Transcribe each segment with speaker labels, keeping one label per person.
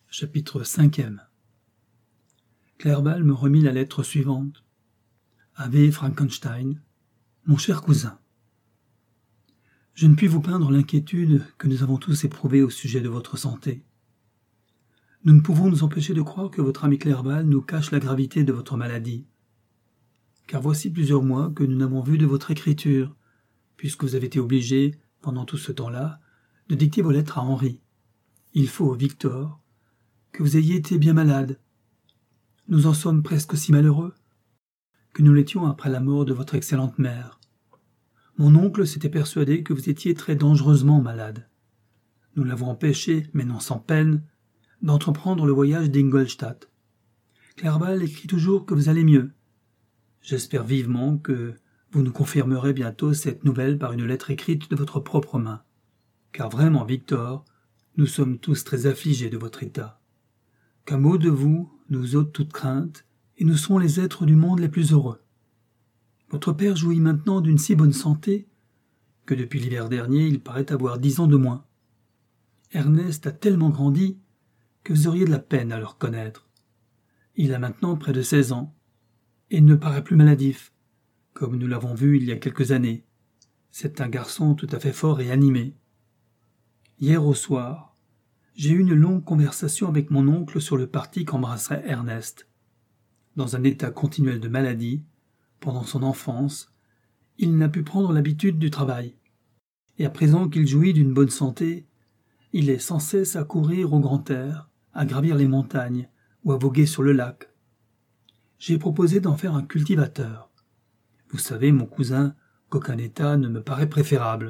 Speaker 1: Chapitre 5e. Clerval me remit la lettre suivante. Ave Frankenstein, mon cher cousin. Je ne puis vous peindre l'inquiétude que nous avons tous éprouvée au sujet de votre santé. Nous ne pouvons nous empêcher de croire que votre ami Clerval nous cache la gravité de votre maladie. Car voici plusieurs mois que nous n'avons vu de votre écriture, puisque vous avez été obligé, pendant tout ce temps-là, de dicter vos lettres à Henri. Il faut, Victor, que vous ayez été bien malade. Nous en sommes presque aussi malheureux que nous l'étions après la mort de votre excellente mère. Mon oncle s'était persuadé que vous étiez très dangereusement malade. Nous l'avons empêché, mais non sans peine, d'entreprendre le voyage d'Ingolstadt. Clerval écrit toujours que vous allez mieux. J'espère vivement que vous nous confirmerez bientôt cette nouvelle par une lettre écrite de votre propre main. Car vraiment, Victor, nous sommes tous très affligés de votre état. Qu'un mot de vous nous ôte toute crainte, et nous serons les êtres du monde les plus heureux. Votre père jouit maintenant d'une si bonne santé que depuis l'hiver dernier il paraît avoir 10 ans de moins. Ernest a tellement grandi que vous auriez de la peine à le reconnaître. Il a maintenant près de 16 ans, et ne paraît plus maladif, comme nous l'avons vu il y a quelques années. C'est un garçon tout à fait fort et animé. Hier au soir, j'ai eu une longue conversation avec mon oncle sur le parti qu'embrasserait Ernest. Dans un état continuel de maladie, pendant son enfance, il n'a pu prendre l'habitude du travail. Et à présent qu'il jouit d'une bonne santé, il est sans cesse à courir au grand air, à gravir les montagnes ou à voguer sur le lac. J'ai proposé d'en faire un cultivateur. Vous savez, mon cousin, qu'aucun état ne me paraît préférable.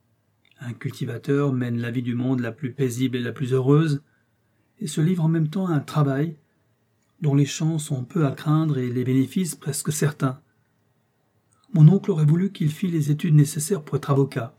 Speaker 1: Un cultivateur mène la vie du monde la plus paisible et la plus heureuse, et se livre en même temps à un travail dont les champs sont peu à craindre et les bénéfices presque certains. Mon oncle aurait voulu qu'il fît les études nécessaires pour être avocat,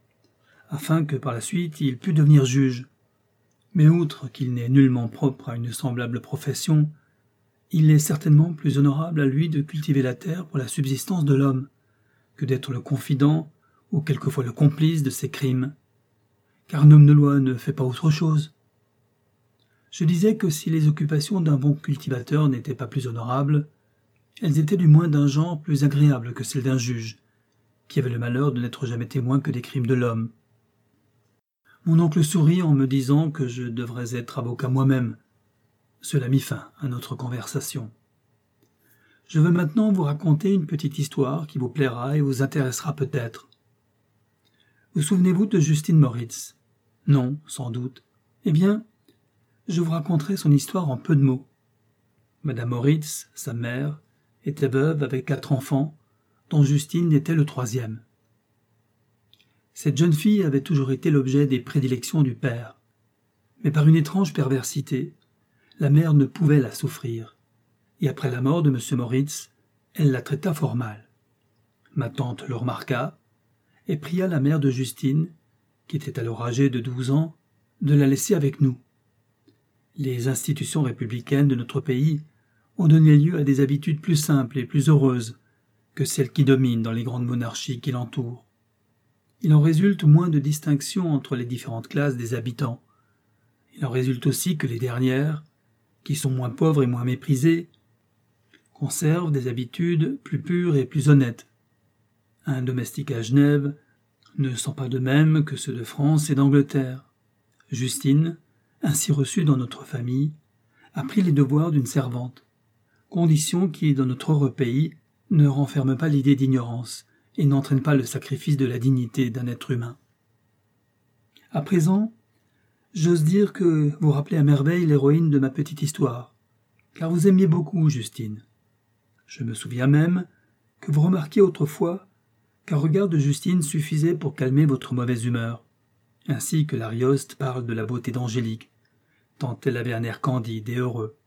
Speaker 1: afin que par la suite il pût devenir juge. Mais outre qu'il n'est nullement propre à une semblable profession, il est certainement plus honorable à lui de cultiver la terre pour la subsistance de l'homme, que d'être le confident ou quelquefois le complice de ses crimes, car un homme de loi ne fait pas autre chose. Je disais que si les occupations d'un bon cultivateur n'étaient pas plus honorables, elles étaient du moins d'un genre plus agréable que celles d'un juge, qui avait le malheur de n'être jamais témoin que des crimes de l'homme. Mon oncle sourit en me disant que je devrais être avocat moi-même. Cela mit fin à notre conversation. Je veux maintenant vous raconter une petite histoire qui vous plaira et vous intéressera peut-être. Vous souvenez-vous de Justine Moritz? Non, sans doute. Eh bien, je vous raconterai son histoire en peu de mots. Madame Moritz, sa mère, était veuve avec 4 enfants, dont Justine était le 3e. Cette jeune fille avait toujours été l'objet des prédilections du père, mais par une étrange perversité, la mère ne pouvait la souffrir, et après la mort de M. Moritz, elle la traita fort mal. Ma tante le remarqua, et pria la mère de Justine, qui était alors âgée de 12 ans, de la laisser avec nous. Les institutions républicaines de notre pays ont donné lieu à des habitudes plus simples et plus heureuses que celles qui dominent dans les grandes monarchies qui l'entourent. Il en résulte moins de distinction entre les différentes classes des habitants. Il en résulte aussi que les dernières, qui sont moins pauvres et moins méprisées, conservent des habitudes plus pures et plus honnêtes. Un domestique à Genève ne sent pas de même que ceux de France et d'Angleterre. Justine, ainsi reçue dans notre famille, a pris les devoirs d'une servante, condition qui, dans notre heureux pays, ne renferme pas l'idée d'ignorance et n'entraîne pas le sacrifice de la dignité d'un être humain. À présent, j'ose dire que vous rappelez à merveille l'héroïne de ma petite histoire, car vous aimiez beaucoup Justine. Je me souviens même que vous remarquiez autrefois qu'un regard de Justine suffisait pour calmer votre mauvaise humeur, ainsi que l'Arioste parle de la beauté d'Angélique, tant elle avait un air candide et heureux.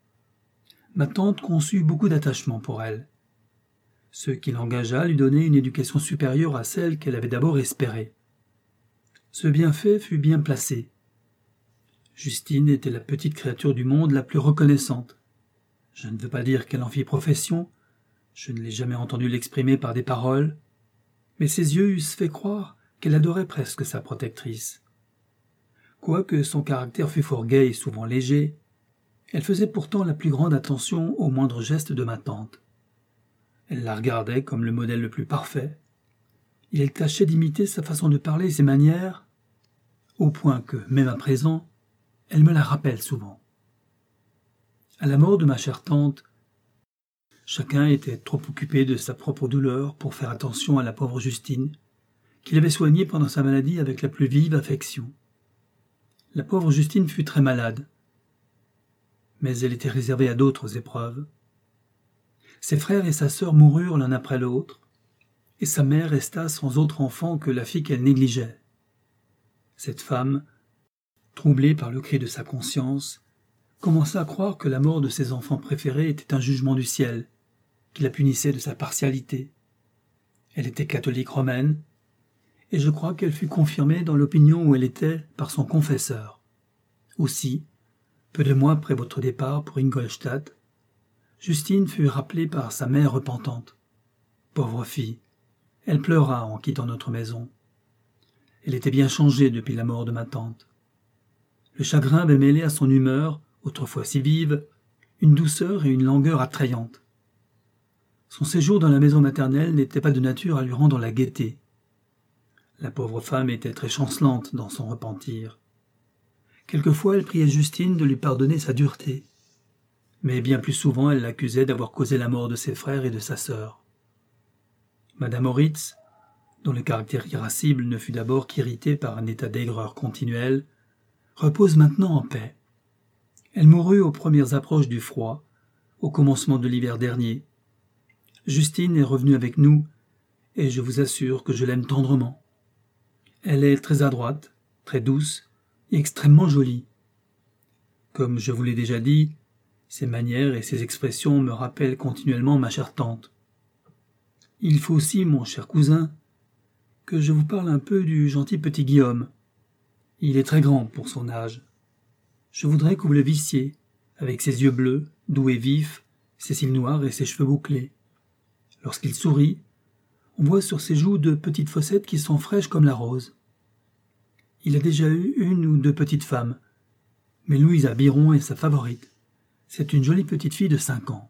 Speaker 1: Ma tante conçut beaucoup d'attachement pour elle, ce qui l'engagea à lui donner une éducation supérieure à celle qu'elle avait d'abord espérée. Ce bienfait fut bien placé. Justine était la petite créature du monde la plus reconnaissante. Je ne veux pas dire qu'elle en fit profession, je ne l'ai jamais entendu l'exprimer par des paroles, mais ses yeux eussent fait croire qu'elle adorait presque sa protectrice. Quoique son caractère fût fort gai et souvent léger, elle faisait pourtant la plus grande attention aux moindres gestes de ma tante. Elle la regardait comme le modèle le plus parfait, et elle tâchait d'imiter sa façon de parler et ses manières, au point que, même à présent, elle me la rappelle souvent. À la mort de ma chère tante, chacun était trop occupé de sa propre douleur pour faire attention à la pauvre Justine, qu'il avait soignée pendant sa maladie avec la plus vive affection. La pauvre Justine fut très malade, mais elle était réservée à d'autres épreuves. Ses frères et sa sœur moururent l'un après l'autre, et sa mère resta sans autre enfant que la fille qu'elle négligeait. Cette femme, troublée par le cri de sa conscience, commença à croire que la mort de ses enfants préférés était un jugement du ciel, qui la punissait de sa partialité. Elle était catholique romaine, et je crois qu'elle fut confirmée dans l'opinion où elle était par son confesseur. Aussi, peu de mois après votre départ pour Ingolstadt, Justine fut rappelée par sa mère repentante. Pauvre fille, elle pleura en quittant notre maison. Elle était bien changée depuis la mort de ma tante. Le chagrin avait mêlé à son humeur, autrefois si vive, une douceur et une langueur attrayantes. Son séjour dans la maison maternelle n'était pas de nature à lui rendre la gaieté. La pauvre femme était très chancelante dans son repentir. Quelquefois, elle priait Justine de lui pardonner sa dureté, mais bien plus souvent elle l'accusait d'avoir causé la mort de ses frères et de sa sœur. Madame Moritz, dont le caractère irascible ne fut d'abord qu'irrité par un état d'aigreur continuelle, repose maintenant en paix. Elle mourut aux premières approches du froid, au commencement de l'hiver dernier. Justine est revenue avec nous, et je vous assure que je l'aime tendrement. Elle est très adroite, très douce et extrêmement jolie. Comme je vous l'ai déjà dit, ses manières et ses expressions me rappellent continuellement ma chère tante. Il faut aussi, mon cher cousin, que je vous parle un peu du gentil petit Guillaume. Il est très grand pour son âge. Je voudrais que vous le vissiez, avec ses yeux bleus, doux et vifs, ses cils noirs et ses cheveux bouclés. Lorsqu'il sourit, on voit sur ses joues de petites fossettes qui sont fraîches comme la rose. Il a déjà eu une ou deux petites femmes, mais Louisa Biron est sa favorite. C'est une jolie petite fille de 5 ans.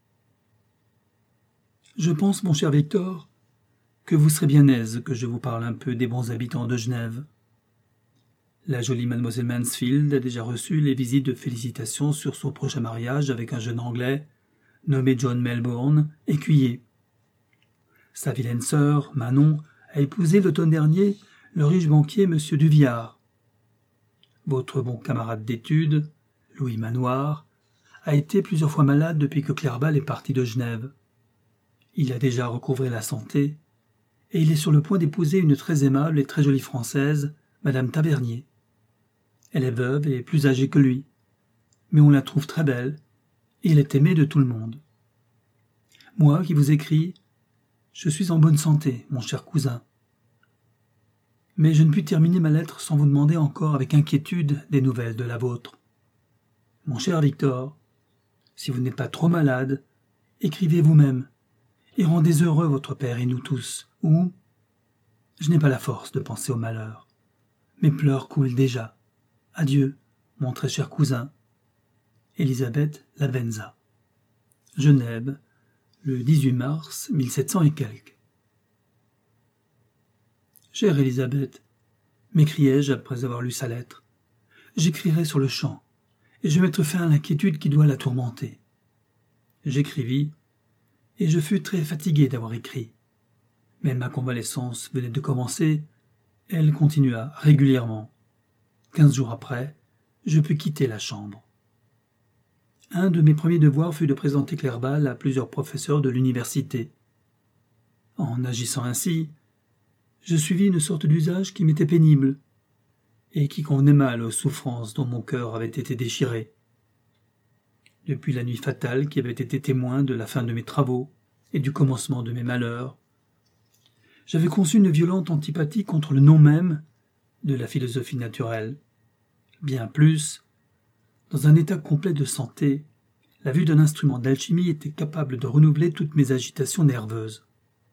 Speaker 1: Je pense, mon cher Victor, que vous serez bien aise que je vous parle un peu des bons habitants de Genève. La jolie mademoiselle Mansfield a déjà reçu les visites de félicitations sur son prochain mariage avec un jeune Anglais, nommé John Melbourne, écuyer. Sa vilaine sœur, Manon, a épousé l'automne dernier le riche banquier M. Duvillard. Votre bon camarade d'études, Louis Manoir, a été plusieurs fois malade depuis que Clerval est parti de Genève. Il a déjà recouvré la santé, et il est sur le point d'épouser une très aimable et très jolie Française, Madame Tavernier. Elle est veuve et plus âgée que lui, mais on la trouve très belle, et elle est aimée de tout le monde. Moi qui vous écris, je suis en bonne santé, mon cher cousin. Mais je ne puis terminer ma lettre sans vous demander encore avec inquiétude des nouvelles de la vôtre. Mon cher Victor, si vous n'êtes pas trop malade, écrivez vous-même, et rendez heureux votre père et nous tous, ou je n'ai pas la force de penser au malheur. Mes pleurs coulent déjà. Adieu, mon très cher cousin. Elisabeth Lavenza. Genève, le 18 mars 1700 et quelques. Chère Elisabeth, m'écriai-je après avoir lu sa lettre, j'écrirai sur le champ, et je mettrai fin à l'inquiétude qui doit la tourmenter. J'écrivis, et je fus très fatigué d'avoir écrit. Mais ma convalescence venait de commencer, elle continua régulièrement. 15 jours après, je pus quitter la chambre. Un de mes premiers devoirs fut de présenter Clerval à plusieurs professeurs de l'université. En agissant ainsi, je suivis une sorte d'usage qui m'était pénible, et qui convenait mal aux souffrances dont mon cœur avait été déchiré. Depuis la nuit fatale qui avait été témoin de la fin de mes travaux et du commencement de mes malheurs, j'avais conçu une violente antipathie contre le nom même de la philosophie naturelle. Bien plus, dans un état complet de santé, la vue d'un instrument d'alchimie était capable de renouveler toutes mes agitations nerveuses.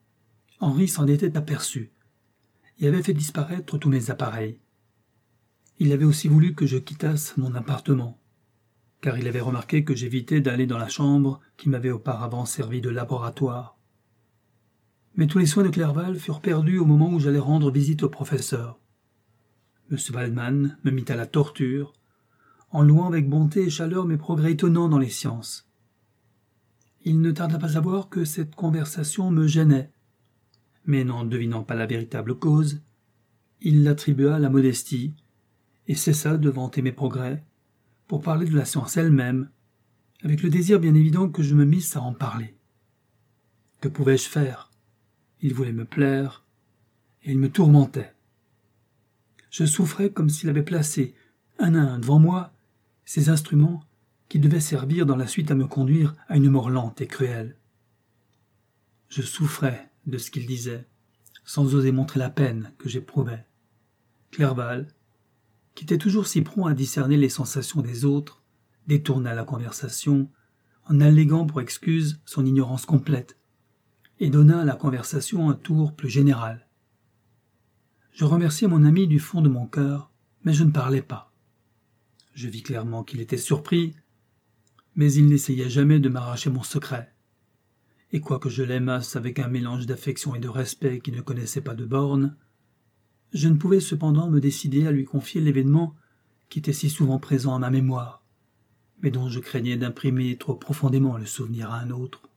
Speaker 1: Henri s'en était aperçu et avait fait disparaître tous mes appareils. Il avait aussi voulu que je quittasse mon appartement, car il avait remarqué que j'évitais d'aller dans la chambre qui m'avait auparavant servi de laboratoire. Mais tous les soins de Clerval furent perdus au moment où j'allais rendre visite au professeur. M. Waldman me mit à la torture, en louant avec bonté et chaleur mes progrès étonnants dans les sciences. Il ne tarda pas à voir que cette conversation me gênait, mais n'en devinant pas la véritable cause, il l'attribua à la modestie et cessa de vanter mes progrès pour parler de la science elle-même, avec le désir bien évident que je me misse à en parler. Que pouvais-je faire? Il voulait me plaire, et il me tourmentait. Je souffrais comme s'il avait placé, un à un devant moi, ces instruments qui devaient servir dans la suite à me conduire à une mort lente et cruelle. Je souffrais de ce qu'il disait, sans oser montrer la peine que j'éprouvais. Clerval, qui était toujours si prompt à discerner les sensations des autres, détourna la conversation, en alléguant pour excuse son ignorance complète, et donna à la conversation un tour plus général. Je remerciai mon ami du fond de mon cœur, mais je ne parlais pas. Je vis clairement qu'il était surpris, mais il n'essayait jamais de m'arracher mon secret. Et quoique je l'aimasse avec un mélange d'affection et de respect qui ne connaissait pas de bornes, je ne pouvais cependant me décider à lui confier l'événement qui était si souvent présent à ma mémoire, mais dont je craignais d'imprimer trop profondément le souvenir à un autre.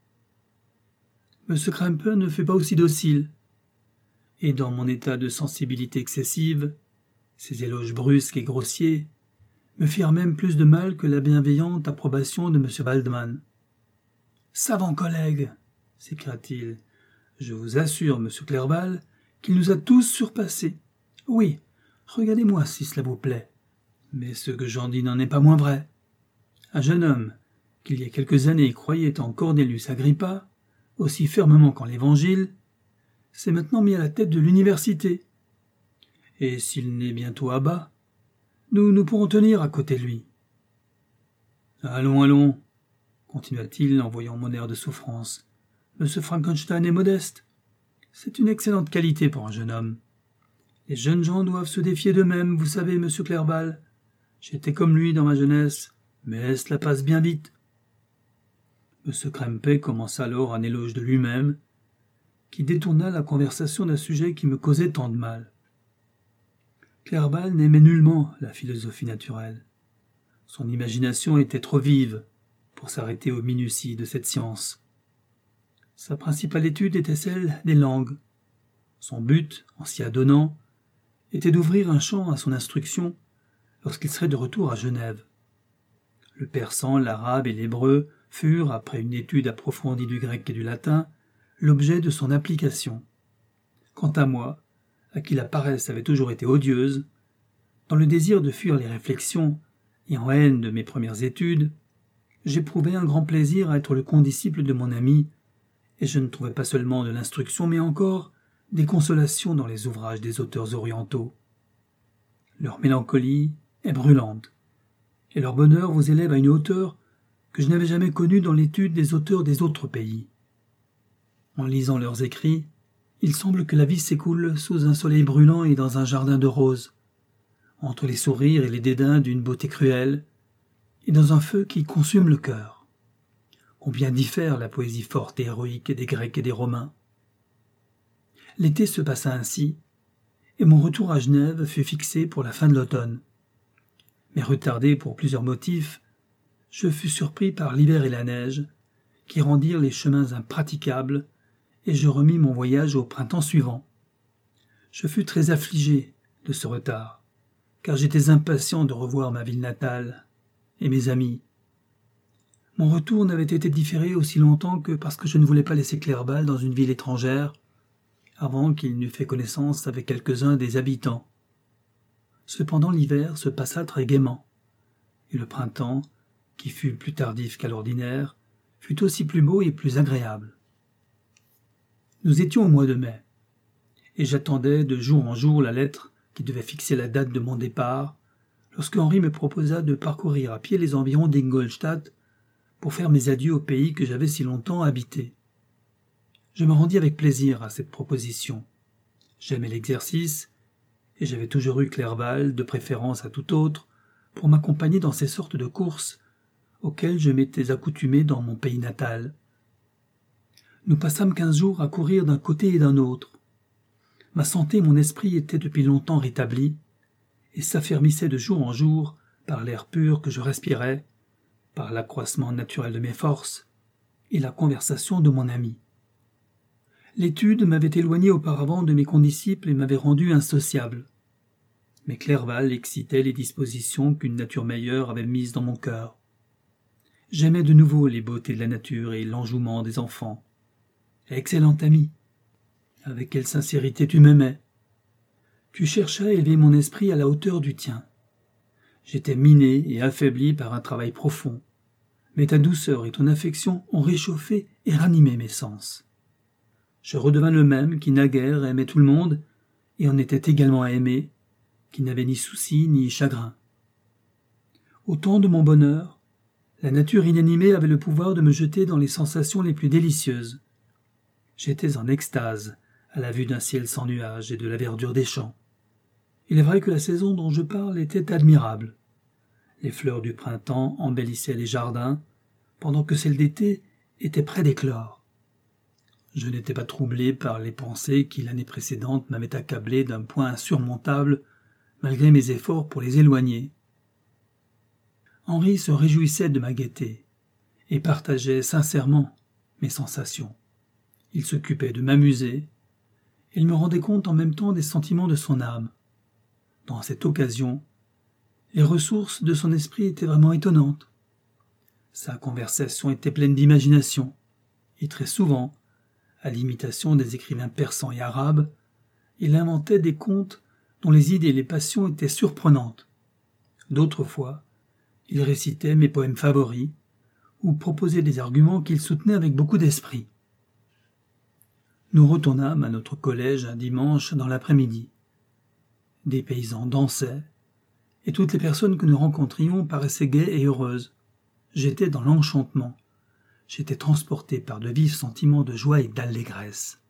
Speaker 1: M. Krempe ne fut pas aussi docile, et dans mon état de sensibilité excessive, ses éloges brusques et grossiers me firent même plus de mal que la bienveillante approbation de M. Waldman. « Savant collègue !» s'écria-t-il. « Je vous assure, M. Clerval, qu'il nous a tous surpassés. Oui, regardez-moi si cela vous plaît. Mais ce que j'en dis n'en est pas moins vrai. Un jeune homme, qu'il y a quelques années croyait en Cornelius Agrippa, aussi fermement qu'en l'Évangile, s'est maintenant mis à la tête de l'université. Et s'il n'est bientôt à bas, nous pourrons tenir à côté de lui. Allons, allons, continua-t-il en voyant mon air de souffrance. M. Frankenstein est modeste. C'est une excellente qualité pour un jeune homme. Les jeunes gens doivent se défier d'eux-mêmes, vous savez, M. Clerval. J'étais comme lui dans ma jeunesse, mais cela passe bien vite. M. Krempe commença alors un éloge de lui-même, qui détourna la conversation d'un sujet qui me causait tant de mal. Clerval n'aimait nullement la philosophie naturelle. Son imagination était trop vive pour s'arrêter aux minuties de cette science. Sa principale étude était celle des langues. Son but, en s'y adonnant, était d'ouvrir un champ à son instruction lorsqu'il serait de retour à Genève. Le persan, l'arabe et l'hébreu furent, après une étude approfondie du grec et du latin, l'objet de son application. Quant à moi, à qui la paresse avait toujours été odieuse, dans le désir de fuir les réflexions et en haine de mes premières études, j'éprouvais un grand plaisir à être le condisciple de mon ami, et je ne trouvais pas seulement de l'instruction, mais encore des consolations dans les ouvrages des auteurs orientaux. Leur mélancolie est brûlante, et leur bonheur vous élève à une hauteur que je n'avais jamais connue dans l'étude des auteurs des autres pays. En lisant leurs écrits, il semble que la vie s'écoule sous un soleil brûlant et dans un jardin de roses, entre les sourires et les dédains d'une beauté cruelle, et dans un feu qui consume le cœur. Combien diffère la poésie forte et héroïque des Grecs et des Romains. L'été se passa ainsi, et mon retour à Genève fut fixé pour la fin de l'automne. Mais retardé pour plusieurs motifs, je fus surpris par l'hiver et la neige, qui rendirent les chemins impraticables, et je remis mon voyage au printemps suivant. Je fus très affligé de ce retard, car j'étais impatient de revoir ma ville natale et mes amis. Mon retour n'avait été différé aussi longtemps que parce que je ne voulais pas laisser Clerval dans une ville étrangère, avant qu'il n'eût fait connaissance avec quelques-uns des habitants. Cependant l'hiver se passa très gaiement, et le printemps, qui fut plus tardif qu'à l'ordinaire, fut aussi plus beau et plus agréable. Nous étions au mois de mai, et j'attendais de jour en jour la lettre qui devait fixer la date de mon départ, lorsque Henri me proposa de parcourir à pied les environs d'Ingolstadt pour faire mes adieux au pays que j'avais si longtemps habité. Je me rendis avec plaisir à cette proposition. J'aimais l'exercice, et j'avais toujours eu Clerval, de préférence à tout autre, pour m'accompagner dans ces sortes de courses auxquelles je m'étais accoutumé dans mon pays natal. Nous passâmes 15 jours à courir d'un côté et d'un autre. Ma santé et mon esprit étaient depuis longtemps rétablis, et s'affermissaient de jour en jour par l'air pur que je respirais, par l'accroissement naturel de mes forces, et la conversation de mon ami. L'étude m'avait éloigné auparavant de mes condisciples et m'avait rendu insociable. Mais Clerval excitait les dispositions qu'une nature meilleure avait mises dans mon cœur. J'aimais de nouveau les beautés de la nature et l'enjouement des enfants. Excellent ami, avec quelle sincérité tu m'aimais. Tu cherchais à élever mon esprit à la hauteur du tien. J'étais miné et affaibli par un travail profond, mais ta douceur et ton affection ont réchauffé et ranimé mes sens. Je redevins le même qui naguère aimait tout le monde et en était également à aimer, qui n'avait ni soucis ni chagrin. Au temps de mon bonheur, la nature inanimée avait le pouvoir de me jeter dans les sensations les plus délicieuses. J'étais en extase à la vue d'un ciel sans nuages et de la verdure des champs. Il est vrai que la saison dont je parle était admirable. Les fleurs du printemps embellissaient les jardins, pendant que celles d'été étaient près d'éclore. Je n'étais pas troublé par les pensées qui l'année précédente m'avaient accablé d'un point insurmontable, malgré mes efforts pour les éloigner. Henri se réjouissait de ma gaieté et partageait sincèrement mes sensations. Il s'occupait de m'amuser, et il me rendait compte en même temps des sentiments de son âme. Dans cette occasion, les ressources de son esprit étaient vraiment étonnantes. Sa conversation était pleine d'imagination, et très souvent, à l'imitation des écrivains persans et arabes, il inventait des contes dont les idées et les passions étaient surprenantes. D'autres fois, il récitait mes poèmes favoris, ou proposait des arguments qu'il soutenait avec beaucoup d'esprit. Nous retournâmes à notre collège un dimanche dans l'après-midi. Des paysans dansaient, et toutes les personnes que nous rencontrions paraissaient gaies et heureuses. J'étais dans l'enchantement. J'étais transporté par de vifs sentiments de joie et d'allégresse.